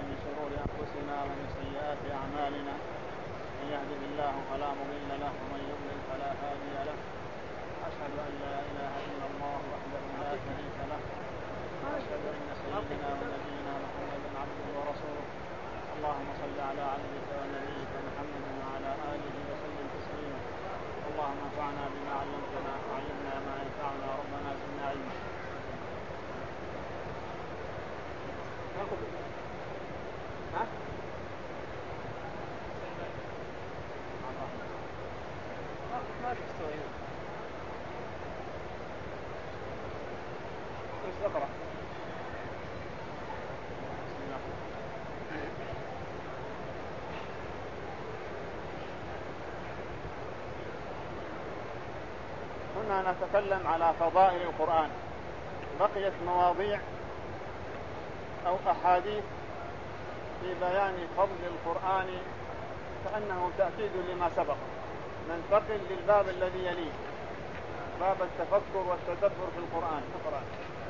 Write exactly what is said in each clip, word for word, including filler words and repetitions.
من شرور أنفسنا ومن سيئات أعمالنا من يهده الله فلا مضل له ومن يضلل فلا هادي له أشهد أن لا إله إلا الله وحده لا شريك له وأشهد أن سيدنا ونبينا محمدا عبده ورسوله اللهم صل على عبدك ونبيك محمد وعلى آله وسلم تسليما اللهم انفعنا بما علمتنا وعلمنا ما ينفعنا ربنا زدنا علما. ما تستوي ايش اقرا كنا نتكلم على فضائل القرآن. بقيت مواضيع أو أحاديث في بيان فضل القرآن كأنه تأكيد لما سبق. ننتقل للباب الذي يليه باب التفكر والتدبر في القرآن. القرآن.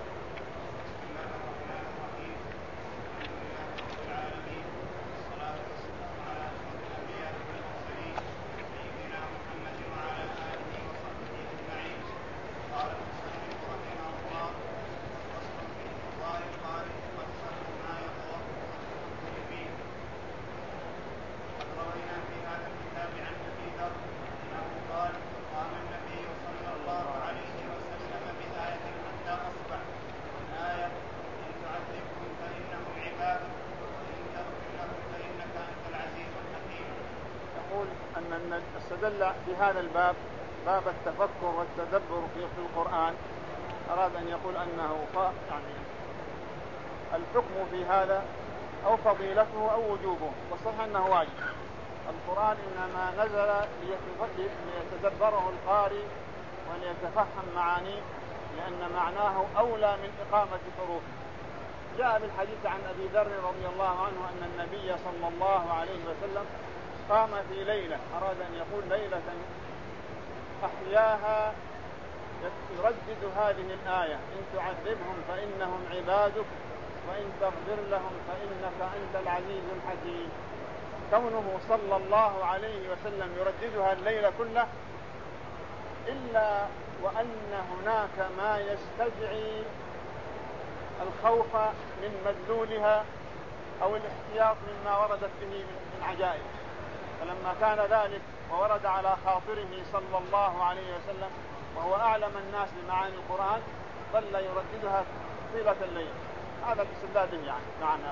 استدل في هذا الباب باب التفكر والتدبر في القرآن. أراد أن يقول أنه يعني الحكم في هذا أو فضيلته أو وجوبه، والصحيح أنه واجب. القرآن إنما نزل ليتدبره القارئ وليتفهم معانيه، لأن معناه أولى من إقامة حروفه. جاء بالحديث عن أبي ذر رضي الله عنه أن النبي صلى الله عليه وسلم قام في ليلة، أراد أن يقول ليلة أحياها يردد هذه الآية: إن تعذبهم فإنهم عبادك وإن تغفر لهم فإنك أنت العزيز الحكيم. كونه صلى الله عليه وسلم يرددها الليل كله إلا وأن هناك ما يستدعي الخوف من مدلولها أو الاحتياط مما وردت به من عجائب. فلما كان ذلك وورد على خاطره صلى الله عليه وسلم وهو أعلم الناس بمعاني القرآن ظل يرددها طيلة الليل. هذا الاستدلال به يعني معنى.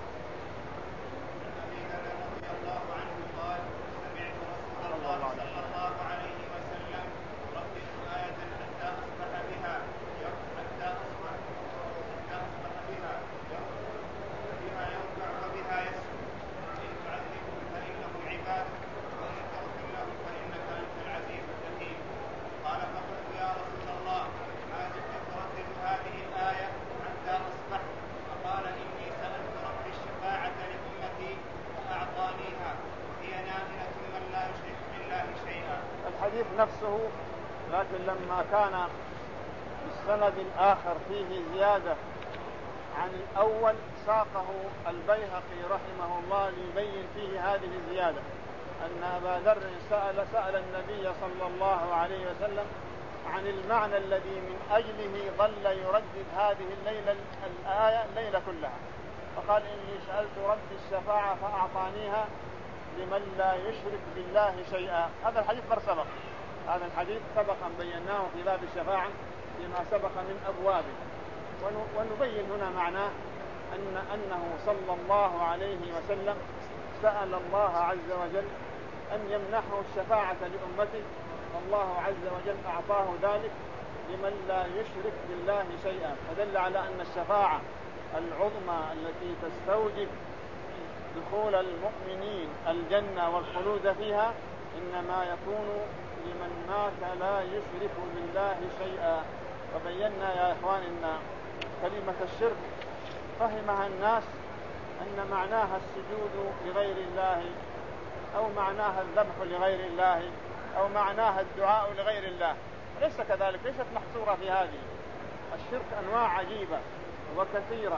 نفسه، لكن لما كان السند الآخر فيه زيادة عن الأول ساقه البيهقي رحمه الله ليبين فيه هذه الزيادة، أن أبا ذر سأل, سأل النبي صلى الله عليه وسلم عن المعنى الذي من أجله ظل يردد هذه الليلة الآية الليلة كلها، فقال: إني سألت رب الشفاعة فأعطانيها لمن لا يشرك بالله شيئا. هذا الحديث مر سبق، هذا الحديث سبق أن بيناه في باب الشفاعة فيما سبق من أبوابه، ونبين هنا معناه أن أنه صلى الله عليه وسلم سأل الله عز وجل أن يمنحه الشفاعة لأمته، والله عز وجل أعطاه ذلك لمن لا يشرك بالله شيئا، فدل على أن الشفاعة العظمى التي تستوجب دخول المؤمنين الجنة والخلود فيها إنما يكون لمن مات لا يشرك بالله شيئا. وبينا يا إخوان أن كلمة الشرك فهمها الناس أن معناها السجود لغير الله، أو معناها الذبح لغير الله، أو معناها الدعاء لغير الله. ليس كذلك، ليست محصورة في هذه. الشرك أنواع عجيبة وكثيرة،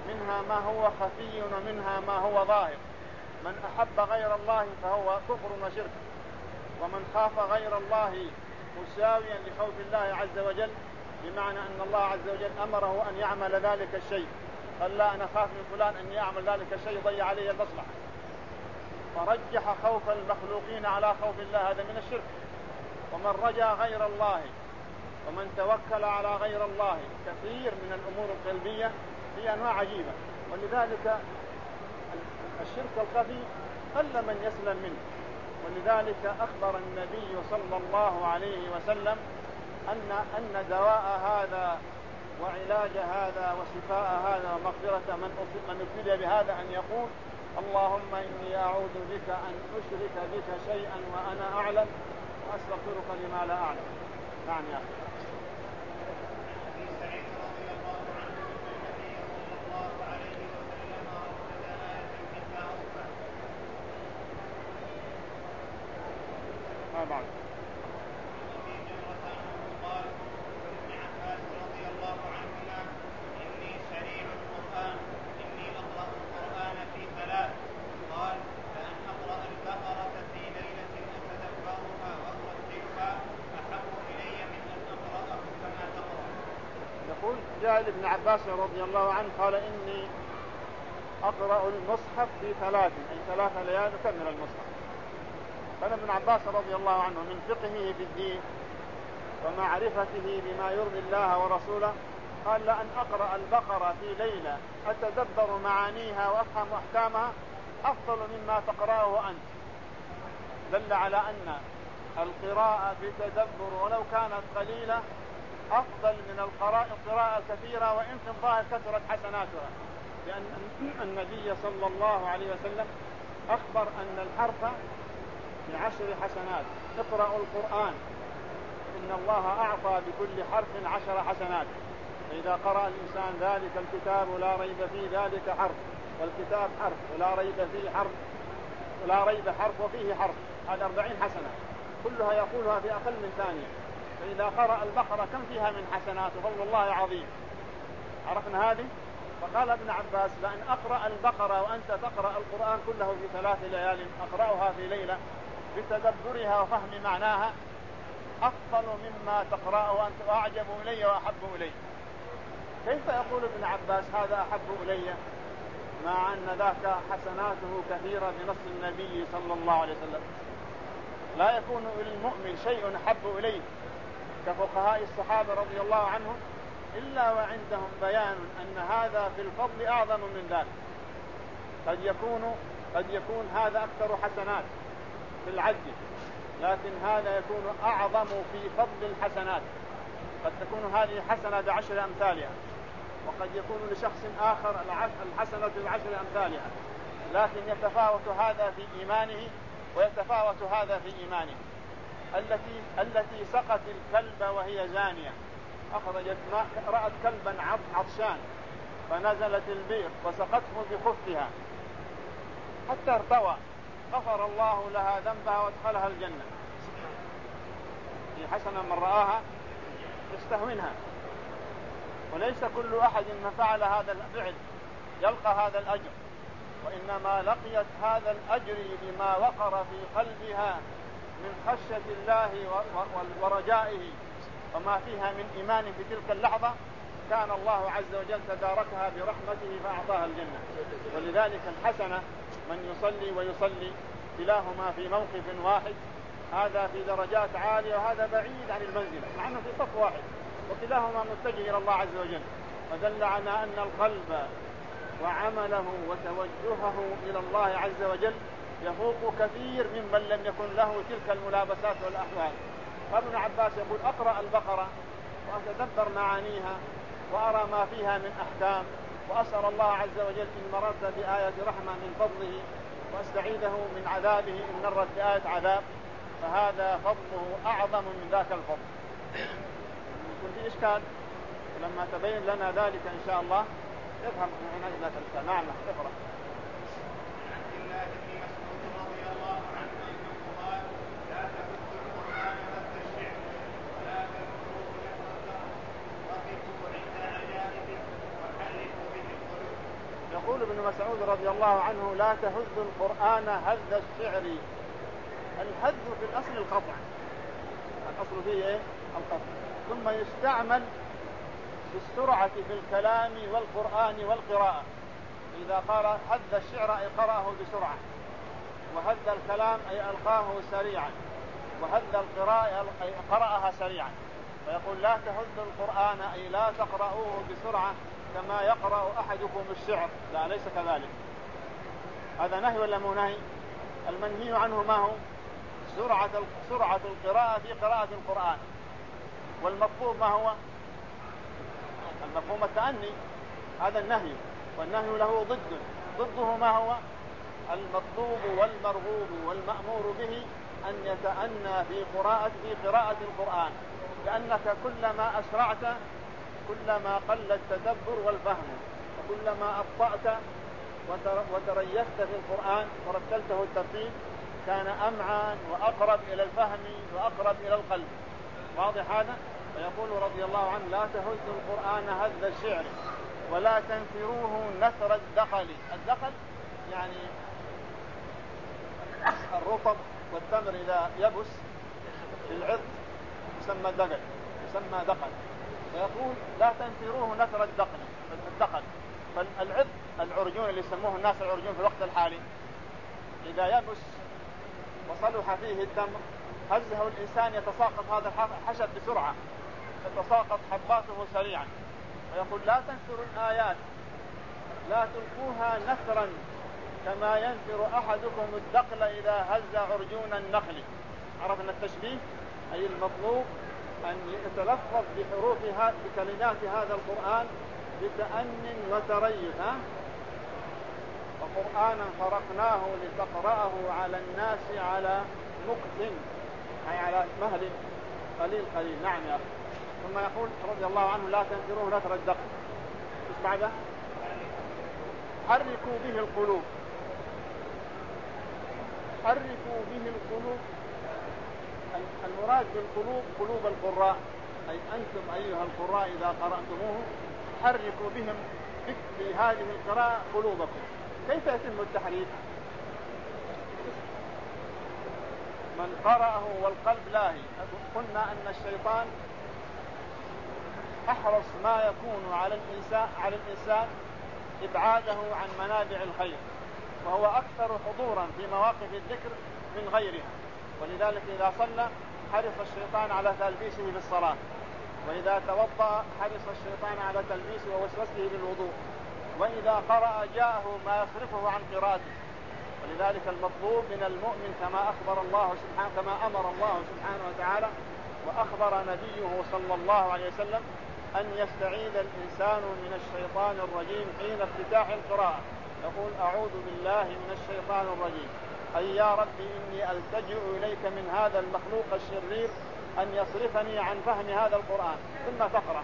منها ما هو خفي ومنها ما هو ظاهر. من أحب غير الله فهو كفر وشرك، ومن خاف غير الله مساويا لخوف الله عز وجل، بمعنى أن الله عز وجل أمره أن يعمل ذلك الشيء، قال لا أنا خاف من فلان أن يعمل ذلك الشيء يضيع عليه المصلحة، فرجح خوف المخلوقين على خوف الله، هذا من الشرك. ومن رجا غير الله ومن توكل على غير الله، كثير من الأمور القلبية هي أنواع عجيبة، ولذلك الشرك الخفي قل من يسلم منه. ولذلك أخبر النبي صلى الله عليه وسلم أن أن دواء هذا وعلاج هذا وشفاء هذا ومغفرة من ابتلي بهذا أن يقول اللهم إني أعوذ بك أن أشرك بك شيئا وأنا أعلم وأستغفرك لما لا أعلم. نعم يا أخي. ما بعد. قال ابن عباس رضي الله عنهما إني سريع القرآن إني أقرأ القرآن في ثلاث. قال فأن أقرأ البقرة في ليلة أتدبرها وأرتلها أحب إلي من أن أقرأه كما تقرأ. يقول جاء ابن عباس رضي الله عنه قال إني أقرأ المصحف في ثلاث، أي ثلاث ليال كمل المصحف. قال ابن عباس رضي الله عنه من فقهه في الدين ومعرفته بما يرضي الله ورسوله قال لأن أقرأ البقرة في ليلة أتدبر معانيها وأفهم أحكامها أفضل مما تقرأه أنت. دل على أن القراءة بتدبر ولو كانت قليلة أفضل من القراءة الكثيرة، وإن في الظاهر كثرت حسناتها، لأن النبي صلى الله عليه وسلم أخبر أن الحرف بعشر حسنات. اقرأوا القرآن إن الله أعطى بكل حرف عشر حسنات، فإذا قرأ الإنسان ذلك الكتاب لا ريب فيه ذلك حرف، والكتاب حرف ولا ريب فيه حرف ولا ريب حرف وفيه حرف، هذا أربعين حسنة كلها يقولها في أقل من ثانية. فإذا قرأ البقرة كم فيها من حسنات؟ فضل الله عظيم. عرفنا هذه. فقال ابن عباس لأن أقرأ البقرة وأنت تقرأ القرآن كله في ثلاث ليال أقرأها في ليلة بتدبرها وفهم معناها أفضل مما تقرأه أنت وأعجب إلي وأحب إلي. كيف يقول ابن عباس هذا أحب إلي مع أن ذاك حسناته كثيرة بنص النبي صلى الله عليه وسلم؟ لا يكون للمؤمن شيء أحب إليه كفقهاء الصحابة رضي الله عنهم إلا وعندهم بيان أن هذا في الفضل أعظم من ذلك. قد يكون قد يكون هذا أكثر حسنات في العد، لكن هذا يكون أعظم في فضل الحسنات. قد تكون هذه حسنة بعشر أمثالها، وقد يكون لشخص آخر الحسنة بعشر أمثالها، لكن يتفاوت هذا في إيمانه ويتفاوت هذا في إيمانه. التي التي سقت الكلب وهي زانية، أخرجت ماء، رأت كلبا عطشان فنزلت البئر وسقته بخفها حتى ارتوى، غفر الله لها ذنبها وادخلها الجنة. في حسنة من رآها يستهونها. وليس كل أحد من فعل هذا الفعل يلقى هذا الأجر، وإنما لقيت هذا الأجر بما وقر في قلبها من خشية الله ورجائه وما فيها من إيمان في تلك اللحظة، كان الله عز وجل تداركها برحمته فأعطاها الجنة. ولذلك الحسنة من يصلي ويصلي كلاهما في موقف واحد، هذا في درجات عالية وهذا بعيد عن المنزلة، مع أنه في صف واحد وكلاهما متجه إلى الله عز وجل. فدل على أن القلب وعمله وتوجهه إلى الله عز وجل يفوق كثير ممن لم يكن له تلك الملابسات والأحوال. ابن عباس يقول أقرأ البقرة وأتدبر معانيها وأرى ما فيها من أحكام، وأسأل الله عز وجل إن مررت بآية رحمة من فضله وأستعيذه من عذابه إن مرت بآية عذاب، فهذا فضله أعظم من ذاك الفضل. يكون في إشكال، ولما تبين لنا ذلك إن شاء الله يفهم من هنا ذاك الإشكال. نعم اقرأ. يقول ابن مسعود رضي الله عنه لا تهز القرآن هز الشعر. الهز في الأصل القطع، الأصل فيه إيه؟ القطع. ثم يستعمل بالسرعة في الكلام والقرآن والقراءة. إذا قال هز الشعر أي قرأه بسرعة، وهز الكلام أي ألقاه سريعا، وهز القراءة أي قرأها سريعا. فيقول لا تهز القرآن أي لا تقرأوه بسرعة كما يقرأ أحدكم الشعر، لا ليس كذلك. هذا نهي ولا مو نهي؟ المنهي عنه ما هو؟ سرعة سرعة القراءة في قراءة القرآن. والمطلوب ما هو؟ المفهوم التأني، هذا النهي، والنهي له ضد. ضده ما هو؟ المطلوب والمرغوب والمأمور به أن يتأنى في قراءة في قراءة القرآن، لأنك كلما أسرعت كلما قل التدبر والفهم، وكلما أبطأت وتريثت في القرآن ورتلته الترتيل كان أمعن وأقرب إلى الفهم وأقرب إلى القلب. واضح هذا؟ فيقول رضي الله عنه لا تهزوا القرآن هز الشعر ولا تنفروه نثر الدخل. الدخل يعني الرطب والتمر إذا يبس في العض يسمى دقل، يسمى دقل. فيقول لا تنفروه نثر الدقل الدقل. فالعض العرجون اللي يسموه الناس العرجون في الوقت الحالي إذا يبس وصلح فيه التمر هزه الإنسان يتساقط هذا الحشد بسرعة، تتساقط حباته سريعا. ويقول لا تنثروا الآيات، لا تلقوها نثرا كما ينثر أحدكم الدقل إذا هز عرجون النخل. عرفنا التشبيه؟ أي المطلوب أن يتلفظ بحروفها بكلمات هذا القرآن بتأن وتريث. وقرآنا فرقناه لتقرأه على الناس على مكث، أي على مهل قليل قليل. نعم يا أخي. ثم يقول رضي الله عنه لا تنفروه نثر الدقل. ايش بعده؟ حركوا به القلوب. حركوا به القلوب، المراد بالقلوب قلوب القراء، أي أنتم أيها القراء إذا قرأتموه حركوا بهم في هذه القراءة قلوبكم. كيف يتم التحريك؟ من قرأه والقلب لاهي. قلنا أن الشيطان أحرص ما يكون على الإنسان على الإنسان إبعاده عن منابع الخير، وهو أكثر حضورا في مواقف الذكر من غيرها. ولذلك إذا صلى حرص الشيطان على تلبيسه بالصلاة، وإذا توضأ حرص الشيطان على تلبيسه ووسوسه بالوضوء، وإذا قرأ جاءه ما يصرفه عن قراءته. ولذلك المطلوب من المؤمن كما أخبر الله سبحانه كما أمر الله سبحانه وتعالى وأخبر نبيه صلى الله عليه وسلم أن يستعيذ الإنسان من الشيطان الرجيم حين افتتاح القراءة. يقول أعوذ بالله من الشيطان الرجيم، أي يا رب إني ألتجئ إليك من هذا المخلوق الشرير أن يصرفني عن فهم هذا القرآن. ثم تقرأ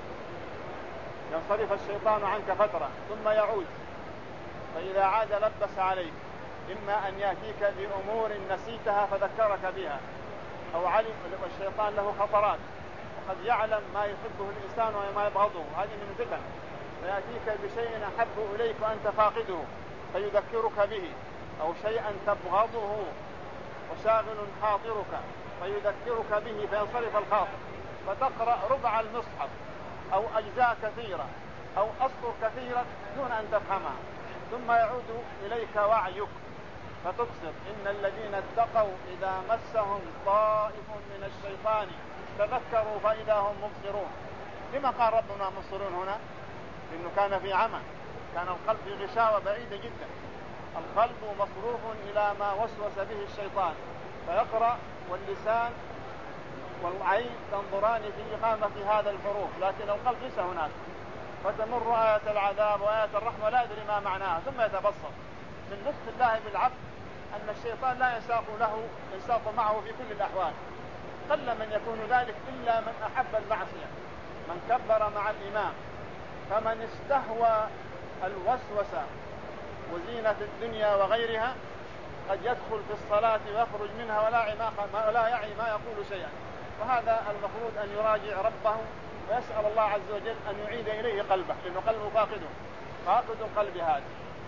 ينصرف الشيطان عنك فترة ثم يعود، فإذا عاد لبس عليك، إما أن يأتيك بأمور نسيتها فذكرك بها، أو علم الشيطان له خطرات وقد يعلم ما يحبه الإنسان وما يبغضه، هذه من فتن، فيأتيك بشيء أحب إليك وأنت فاقده فيذكرك به، أو شيئا تبغضه وشاغل خاطرك فيذكرك به فينصرف الخاطر، فتقرأ ربع المصحف أو أجزاء كثيرة أو أسطر كثيرة دون أن تفهمها، ثم يعود إليك وعيك فتبصر إن الذين اتقوا إذا مسهم طائف من الشيطان تذكروا فإذا هم مبصرون. لما قال ربنا مبصرون هنا؟ لأنه كان في عمى، كان القلب في غشاوة بعيدة جدا، القلب مصروف إلى ما وسوس به الشيطان، فيقرأ واللسان والعين تنظران في إقامة هذا الحروف، لكن القلب ليس هناك، فتمر آية العذاب وآية الرحمة لا يدري ما معناها، ثم يتبصر. من لطف الله بالعبد أن الشيطان لا ينساق له ينساق معه في كل الأحوال، قل من يكون ذلك إلا من أحب المعصية، من كبر مع الإمام. فمن استهوى الوسوسة وزينة الدنيا وغيرها قد يدخل في الصلاة ويخرج منها ولا ولا يعي ما يقول شيئا، وهذا المفروض أن يراجع ربه ويسأل الله عز وجل أن يعيد إليه قلبه، لأنه قلبه فاقده، فاقد القلب هذا.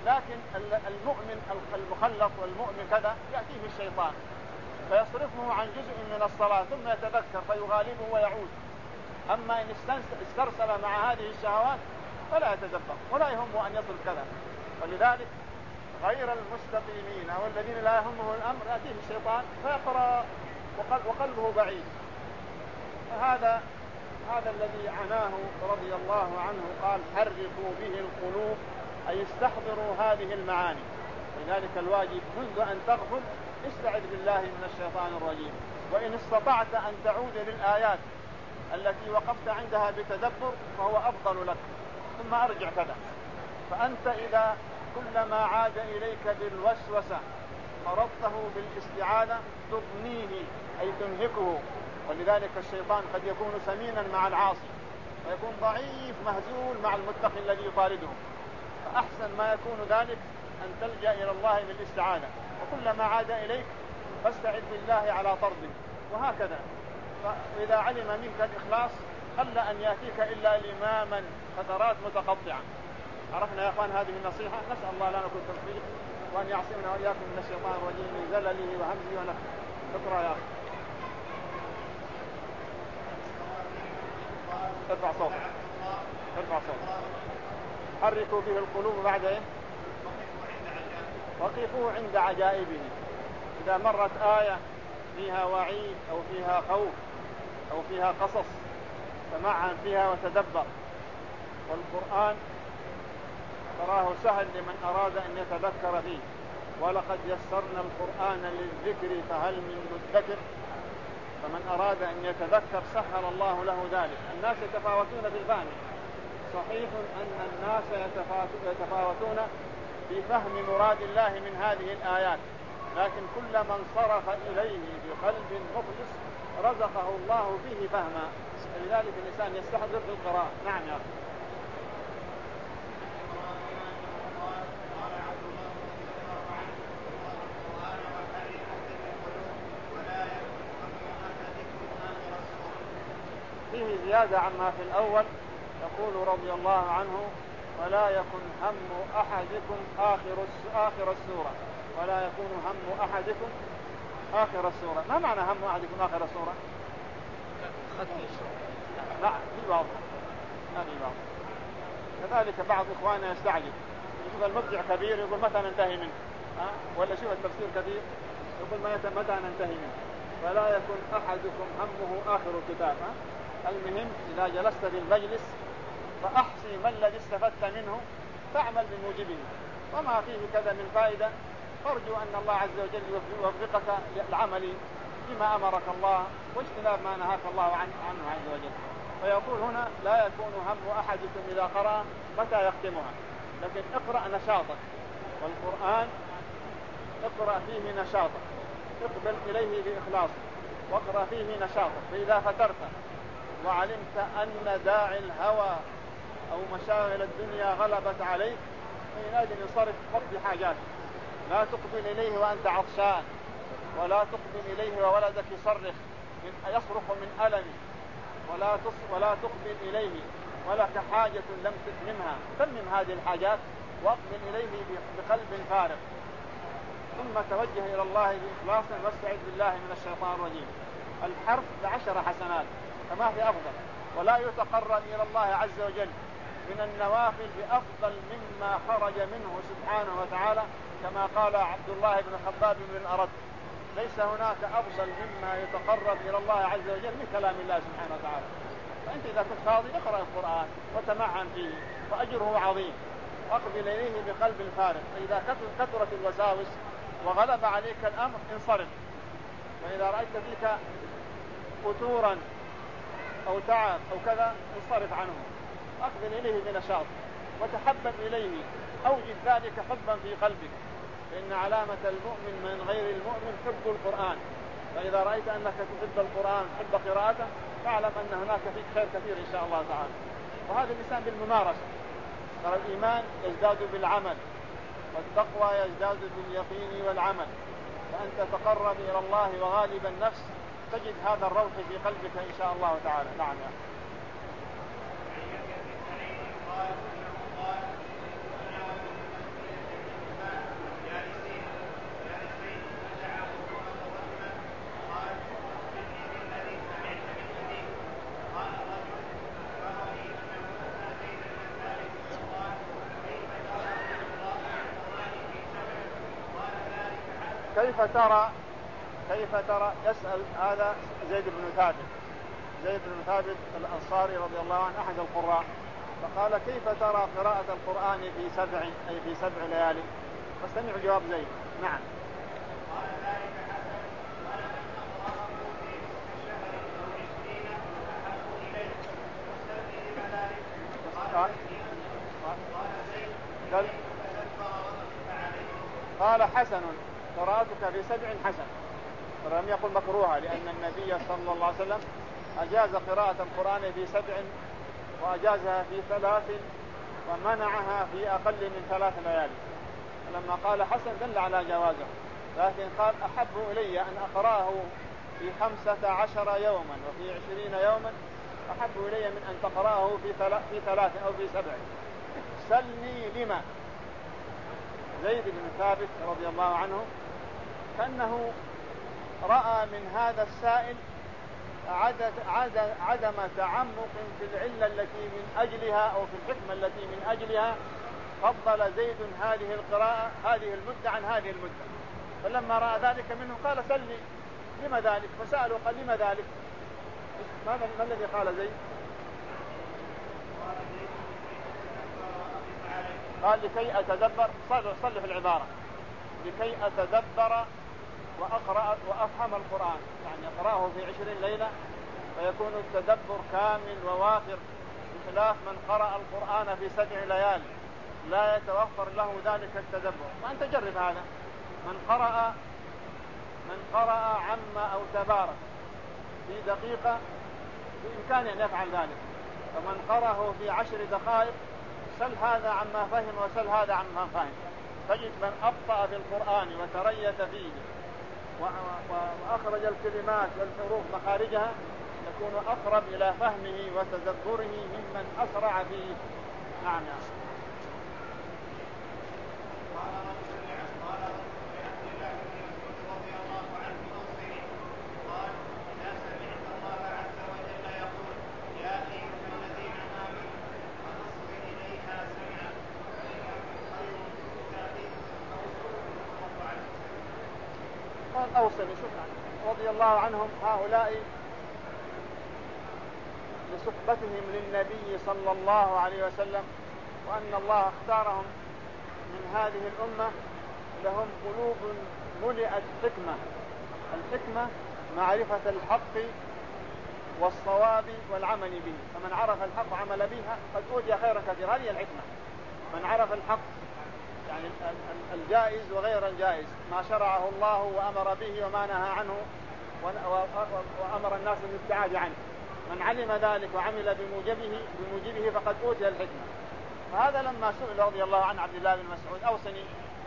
لكن المؤمن المخلط والمؤمن كذا يأتيه الشيطان فيصرفه عن جزء من الصلاة ثم يتذكر فيغالبه ويعود. أما إن استرسل مع هذه الشهوات فلا يتدبر ولا يهمه أن يصل كذا. ولذلك غير المستقيمين أو الذين لا يهمه الأمر يأتيه الشيطان فيقرأ وقلبه بعيد. هذا هذا الذي عناه رضي الله عنه، قال حركوا به القلوب، أي استحضروا هذه المعاني. لذلك الواجب منذ أن تغفل استعذ بالله من الشيطان الرجيم، وإن استطعت أن تعود للآيات التي وقفت عندها بتدبر فهو أفضل لك، ثم أرجع كذا. فأنت إذا كلما عاد إليك بالوسوسة فرضته بالاستعاذة تضنيه أي تنهكه. ولذلك الشيطان قد يكون سمينا مع العاصي ويكون ضعيف مهزول مع المتقي الذي يطارده، فأحسن ما يكون ذلك أن تلجأ إلى الله بالاستعاذة، وكلما عاد إليك فاستعذ بالله على طرده، وهكذا. فإذا علم منك الإخلاص قل أن يأتيك إلا لماما فترات متقطعة. عرفنا يا أخوان هذه النصيحة، نسأل الله لنا كل توفيق وأن يعصمنا وإياكم من الشيطان الرجيم من زلله وهمزه ونفخه. اقرأ يا أخي، ارفع صوتك، ارفع صوتك. حركوا به القلوب بعد ايه؟ وقفوا عند عجائبه. إذا مرت آية فيها وعيد أو فيها خوف أو فيها قصص فمعا فيها وتدبر. والقرآن تراه سهل لمن أراد أن يتذكر فيه، ولقد يسرنا القرآن للذكر فهل من مدكر. فمن أراد أن يتذكر سهل الله له ذلك. الناس يتفاوتون في الفهم، صحيح أن الناس يتفاوتون في فهم مراد الله من هذه الآيات، لكن كل من صرف إليه بقلب مخلص رزقه الله فيه فهما. لذلك الإنسان يستحضر في القراءة. نعم يا أخي. فيه زيادة عما في الأول، يقول رضي الله عنه ولا يكن هم أحدكم آخر آخر السورة، ولا يكون هم أحدكم آخر السورة. ما معنى هم أحدكم آخر السورة؟ لا في بعض ما في بعض. كذلك بعض إخواننا يستعجل، يشوف المبدع كبير يقول متى ننتهي منه، ها؟ ولا شوف التفسير كبير يقول متى ننتهي منه. فلا يكن أحدكم همه آخر الكتاب. ها؟ المهم إذا جلست في المجلس فأحصي ما الذي استفدت منه فاعمل بموجبه، وما فيه كذا من فائدة فارجو أن الله عز وجل يوفقك للعمل بما أمرك الله واجتناب ما نهاك الله عنه, عنه عز وجل. فيقول هنا لا يكون هم أحدكم إذا قرأ متى يختمها، لكن اقرأ نشاطك. والقرآن اقرأ فيه نشاطك، اقبل إليه بإخلاص واقرأ فيه نشاطك. فإذا فترت وعلمت أن داعي الهوى أو مشاغل الدنيا غلبت عليك فإن انصرف وقت حاجاتك. لا تقبل إليه وأنت عطشان، ولا تقبل إليه وولدك يصرخ من يصرخ من ألم، ولا ولا تقبل إليه ولك حاجة لم تتممها. تمم هذه الحاجات واقبل إليه بقلب فارغ، ثم توجه إلى الله بإخلاص واستعذ بالله من الشيطان الرجيم. الحرف بعشر حسنات فما في أفضل، ولا يتقرب إلى الله عز وجل من النوافل بأفضل مما خرج منه سبحانه وتعالى، كما قال عبد الله بن الخطاب بن الأرد ليس هناك أفضل مما يتقرب إلى الله عز وجل من كلام الله سبحانه وتعالى. فأنت إذا كنت فاضي اقرأ القرآن وتمعن فيه وأجره عظيم، أقبل إليه بقلب فارغ. فإذا كثرت الوساوس وغلب عليك الأمر انصرف، وإذا رأيت فيك فتورا أو تعب أو كذا انصرف عنه، أقبل إليه بنشاط وتحبب إليه، أوجد ذلك حبا في قلبك. فإن علامة المؤمن من غير المؤمن حب القرآن. فإذا رأيت أنك تحب القرآن تحب قراءته فاعلم أن هناك فيك خير كثير إن شاء الله تعالى. وهذا الإنسان بالممارسة. ترى الإيمان يزداد بالعمل، والتقوى يزداد باليقين والعمل. فأنت تقرب إلى الله وغالب النفس تجد هذا الروح في قلبك إن شاء الله تعالى. نعم يا كيف ترى كيف ترى يسأل هذا زيد بن ثابت زيد بن ثابت الأنصاري رضي الله عنه أحد القراء، فقال كيف ترى قراءة القرآن في سبع أي في سبع ليال؟ فاستمعوا جواب زيد. نعم. قال ذلك حسن ولمن أقرأه في نصف شهر أو عشرين أحب إليه واستبدل بذلك. قال زيد قال قال حسن قراءتك في سبع حسن، ولم يقل مكروها، لأن النبي صلى الله عليه وسلم أجاز قراءة القرآن في سبع وأجازها في ثلاث ومنعها في أقل من ثلاث ليالي. فلما قال حسن دل على جوازه، لكن قال أحب إلي أن أقرأه في خمسة عشر يوما وفي عشرين يوما أحب إلي من أن تقرأه في في ثلاث أو في سبع. سلني لما. زيد بن ثابت رضي الله عنه كأنه رأى من هذا السائل عدد عدد عدم تعمق في العلة التي من أجلها أو في الحكمة التي من أجلها فضل زيد هذه القراءة هذه المدة عن هذه المدة. فلما رأى ذلك منه قال سلني لما ذلك، فسأله قال لما ذلك؟ ماذا ما الذي قال زيد؟ قال لكي أتدبر. صل صل في العبارة لكي أتدبر وأقرأ وأفهم القرآن، يعني أقرأه في عشرين ليلة فيكون التدبر كامل ووافر، بخلاف من قرأ القرآن في سبع ليال لا يتوفر له ذلك التدبر. وأنت جرب هذا، من قرأ من قرأ عم أو تبارك في دقيقة بإمكانه أن يفعل ذلك، فمن قرأه في عشر دقائق سل هذا عما فهم وسل هذا عما فهم. تجد من أبطأ في القرآن وتريث فيه وأخرج الكلمات والحروف مخارجها يكون أقرب إلى فهمه وتدبره ممن أسرع فيه. نعم. أوصني. شوف رضي الله عنهم هؤلاء لصحبتهم للنبي صلى الله عليه وسلم، وأن الله اختارهم من هذه الأمة لهم قلوب ملئت حكمة. الحكمة معرفة الحق والصواب والعمل به، فمن عرف الحق وعمل بها قد أوتي خيرا كثيرا. هذه الحكمة، من عرف الحق يعني الجائز وغير الجائز، ما شرعه الله وأمر به وما نهى عنه وأمر الناس بالابتعاد عنه، من علم ذلك وعمل بموجبه بموجبه فقد أوتي الحكمة. فهذا لما سئل رضي الله عنه عبد الله بن مسعود أوصني،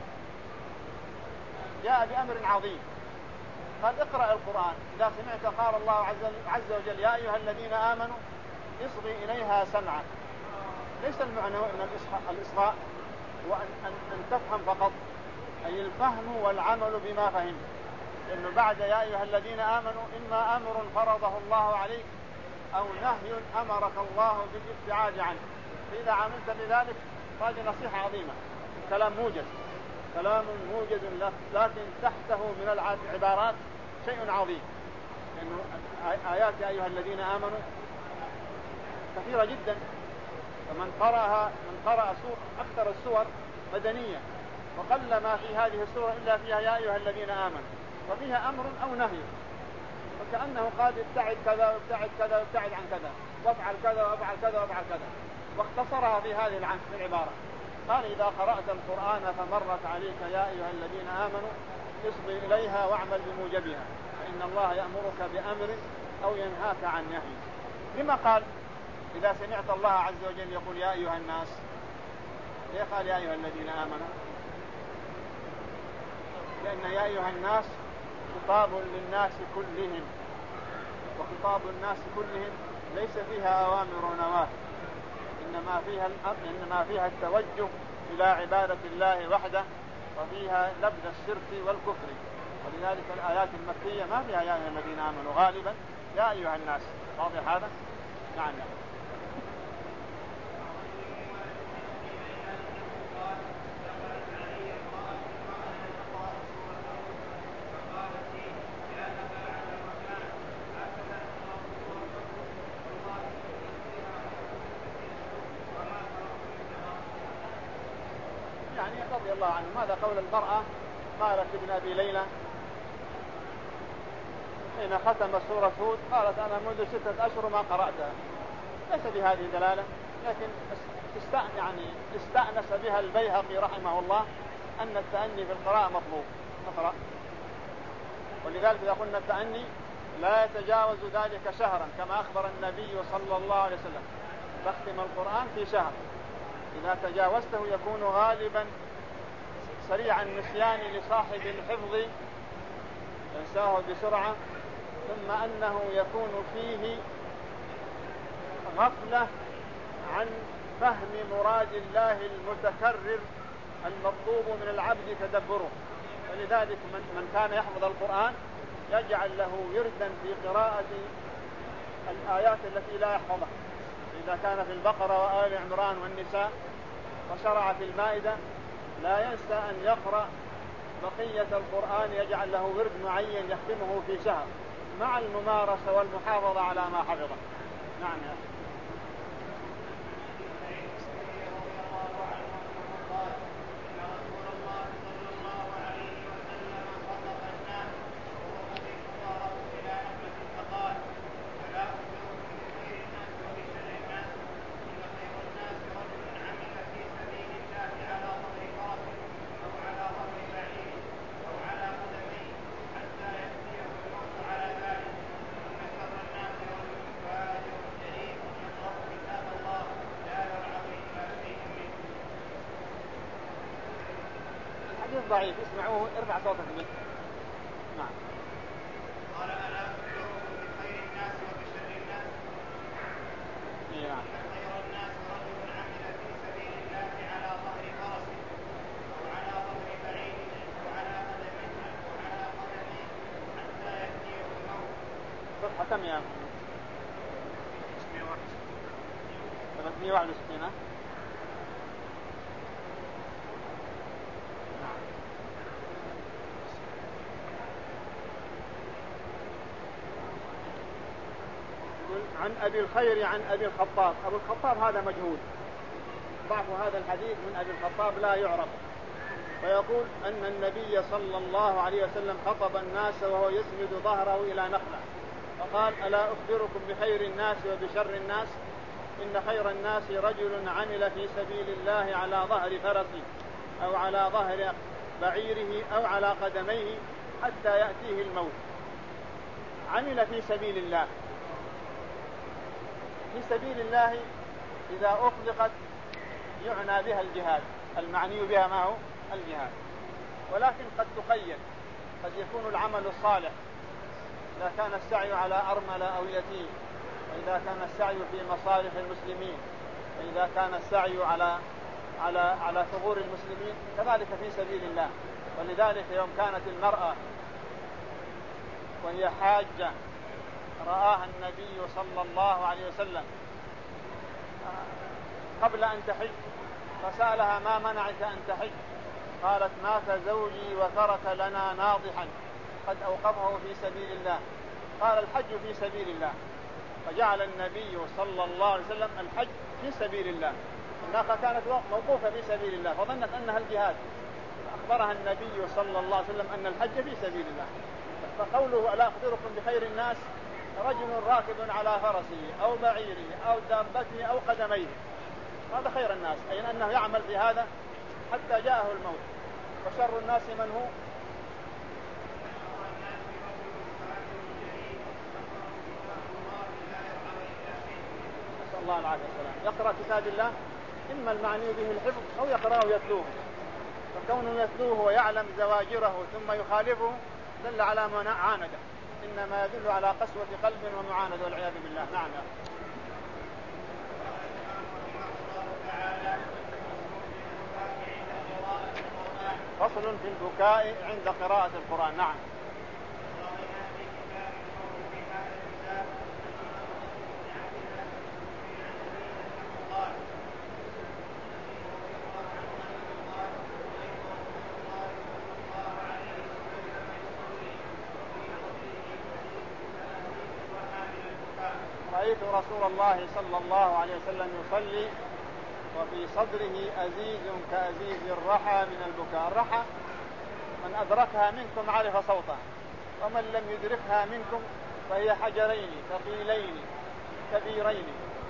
جاء بأمر عظيم، قال اقرأ القرآن إذا سمعت قال الله عز وجل يا أيها الذين آمنوا اصغي إليها سمعا. ليس المعنى أن الإصغاء وأن أن أن تفهم فقط، أي الفهم والعمل بما فهم، لأنه بعد يا أيها الذين آمنوا إما أمر فرضه الله عليك أو نهي أمرك الله بالابتعاد عنه، فإذا عملت بذلك فهذه نصيحة عظيمة. كلام موجز كلام موجز لكن تحته من العبارات شيء عظيم، لأنه آيات يا أيها الذين آمنوا كثيرة جدا، فمن قرأها من قرأ سور أكثر السور مدنية، وقل ما في هذه السورة إلا فيها يا أيها الذين آمنوا، وفيها أمر أو نهي، وكأنه قال ابتعد كذا وابتعد كذا وابتعد عن كذا وافعل كذا وافعل كذا وافعل كذا، واختصرها في هذه العبارة. قال إذا قرأت القرآن فمرت عليك يا أيها الذين آمنوا اصغي إليها واعمل بموجبها، فإن الله يأمرك بأمر أو ينهاك عن نهي. لما قال إذا سمعت الله عز وجل يقول يا أيها الناس؟ ليه قال يا أيها الذين آمنوا؟ لأن يا أيها الناس خطاب للناس كلهم، وخطاب الناس كلهم ليس فيها أوامر ونواهي، إنما فيها الأمر إنما فيها التوجه إلى عبادة الله وحده، وفيها لبس الشرك والكفر، ولذلك الآيات المكية ما فيها يا أيها الذين آمنوا، غالبا يا أيها الناس. واضح هذا؟ نعم. رضي الله عنه. ماذا قول المرأة قالت ابن أبي ليلى حين ختم سورة هود قالت أنا منذ ستة أشهر ما قرأتها. ليس بهذه دلالة، لكن يعني استأنس بها البيهقي رحمه الله أن التأني في القراءة مطلوب نقرأ. ولذلك إذا قلنا التأني لا يتجاوز ذلك شهرا كما أخبر النبي صلى الله عليه وسلم تختم القرآن في شهر. إذا تجاوزته يكون غالبا سريع النسيان لصاحب الحفظ ينساه بسرعة، ثم أنه يكون فيه غفلة عن فهم مراد الله المتكرر المطلوب من العبد تدبره. ولذلك من, من كان يحفظ القرآن يجعل له وردا في قراءة الآيات التي لا يحفظها. إذا كان في البقرة وآل عمران والنساء وشرع في المائدة لا ينسى أن يقرأ بقية القرآن، يجعل له ورد معين يختمه في شهر مع الممارسة والمحافظة على ما حفظه. نعم يا أخي. ضعيف اسمعوه ارفع صوتك منه. نعم. قال ألا أخبركم بخير الناس وبشر الناس؟ نعم. خير الناس رجل عمل في سبيل الله على ظهر فرس أو على ظهر بعير أو على قدمه أو على قدمه حتى يأتيه الموت. صفحة كم يا ثلاثمائة وواحد وستين؟ عن أبي الخير عن أبي الخطاب. أبو الخطاب هذا مجهول، ضعف هذا الحديث من أبي الخطاب لا يعرف. فيقول أن النبي صلى الله عليه وسلم خطب الناس وهو يسند ظهره إلى نخلة فقال ألا أخبركم بخير الناس وبشر الناس؟ إن خير الناس رجل عمل في سبيل الله على ظهر فرسه أو على ظهر بعيره أو على قدميه حتى يأتيه الموت. عمل في سبيل الله. في سبيل الله إذا أطلقت يعنى بها الجهاد، المعني بها ما هو الجهاد، ولكن قد تقيد، قد يكون العمل الصالح إذا كان السعي على أرملة أو يتيم، وإذا كان السعي في مصالح المسلمين، وإذا كان السعي على على على ثغور المسلمين، كذلك في سبيل الله. ولذلك يوم كانت المرأة وهي حاجة رآها النبي صلى الله عليه وسلم قبل أن تحج فسألها ما منعك أن تحج؟ قالت مات زوجي وترك لنا ناضحا قد أوقفه في سبيل الله. قال الحج في سبيل الله، فجعل النبي صلى الله عليه وسلم الحج في سبيل الله. الناقة كانت موقوفة في سبيل الله فظنت أنها الجهاد، فأخبرها النبي صلى الله عليه وسلم أن الحج في سبيل الله. فقوله ألا أخبركم بخير الناس رجل راكب على فرسه أو بعيره أو دابته أو قدميه، هذا خير الناس، أي أنه يعمل في هذا حتى جاءه الموت. وشر الناس من هو؟ نسأل الله العافية والسلام. يقرأ كتاب الله إما المعني به الحفظ أو يقرأه يتلوه، فكونه يتلوه ويعلم زواجره ثم يخالفه دل على معاندة، إنما يدل على قسوة قلب ومعاندة والعياذ بالله. نعم. فصل في البكاء عند قراءة القرآن. نعم. رأيت رسول الله صلى الله عليه وسلم يصلي وفي صدره أزيز كأزيز الرحى من البكاء. الرحى من أدركها منكم عرف صوتها، ومن لم يدركها منكم فهي حجرين ثقيلين كبيرين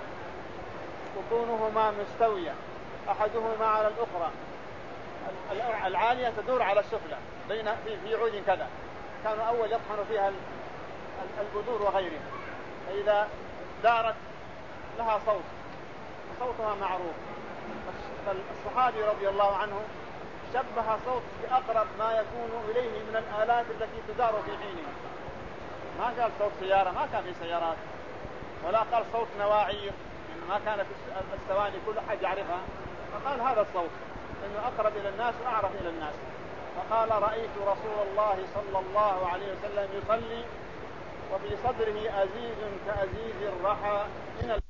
بطونهما مستوية أحدهما على الأخرى، العالية تدور على السفلى بين في, في عود كذا، كانوا أول يطحن فيها البذور وغيرها، فإذا دارت لها صوت صوتها معروف. فالصحابي رضي الله عنه شبه صوت بأقرب ما يكون إليه من الآلات التي تدار في حينها. ما قال صوت سيارة، ما كان في سيارات، ولا قال صوت نواعير، ما كانت السواني كل حد يعرفها، فقال هذا الصوت إنه أقرب إلى الناس وأعرف إلى الناس. فقال رأيت رسول الله صلى الله عليه وسلم يصلي وفي صدره أزيز كأزيز الرحى من